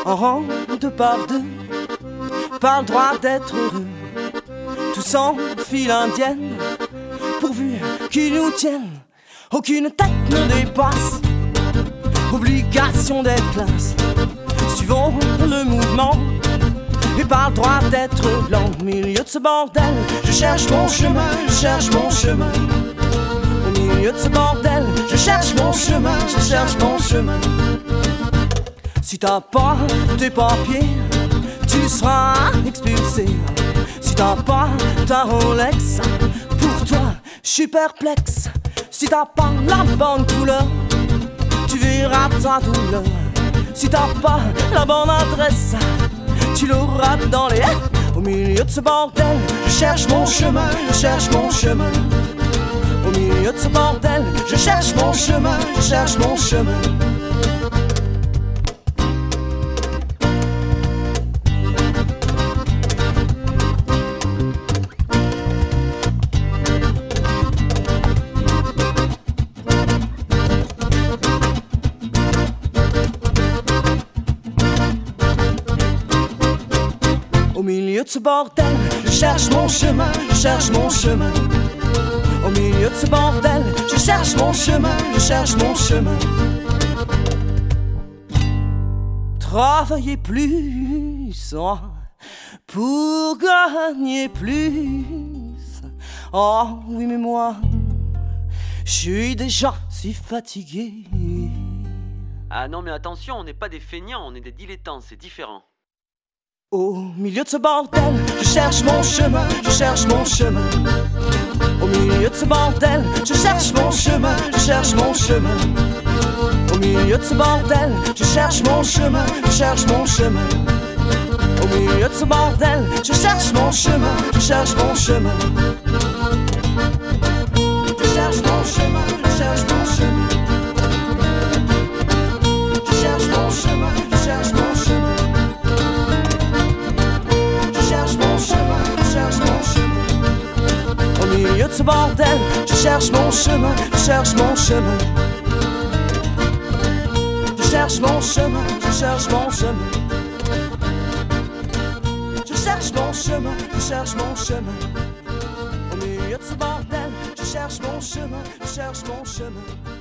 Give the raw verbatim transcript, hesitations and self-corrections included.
en rang de par deux, pas le droit d'être heureux. Tous en file indienne, pourvu qu'ils nous tiennent. Aucune tête ne dépasse, obligation d'être classe. Suivons le mouvement, et pas le droit d'être blanc. Au milieu de ce bordel, je cherche mon chemin, je cherche mon chemin. Au milieu de ce bordel, je cherche mon chemin, je cherche mon chemin. Si t'as pas tes papiers, tu seras expulsé. Si t'as pas ta Rolex, pour toi, je suis perplexe. Si t'as pas la bonne couleur, tu verras ta douleur. Si t'as pas la bonne adresse, tu l'auras dans les... Au milieu de ce bordel, je cherche mon chemin, je cherche mon chemin. Au milieu de ce bordel, je cherche mon chemin, je cherche mon chemin. Au milieu de ce bordel, je cherche mon chemin, je cherche mon chemin. Au milieu de ce bordel, je cherche mon chemin, je cherche mon chemin. Travailler plus oh, pour gagner plus. Oh oui mais moi, je suis déjà si fatigué. Ah non mais attention, on n'est pas des feignants, on est des dilettants, c'est différent. Au milieu de ce bordel, je cherche mon chemin, je cherche mon chemin. Au milieu de ce bordel, je cherche mon chemin, je cherche mon chemin. Au milieu de ce bordel, je cherche mon chemin, je cherche mon chemin. Au milieu de ce bordel, je cherche mon chemin, je cherche mon chemin. Je cherche mon chemin, je cherche mon chemin. Je cherche mon chemin, je cherche mon chemin. Au milieu de ce bordel, je cherche mon chemin, je cherche mon chemin. Je cherche mon chemin, je cherche mon chemin. Je cherche mon chemin, je cherche mon chemin. Au milieu de ce bordel, je cherche mon chemin, je cherche mon chemin.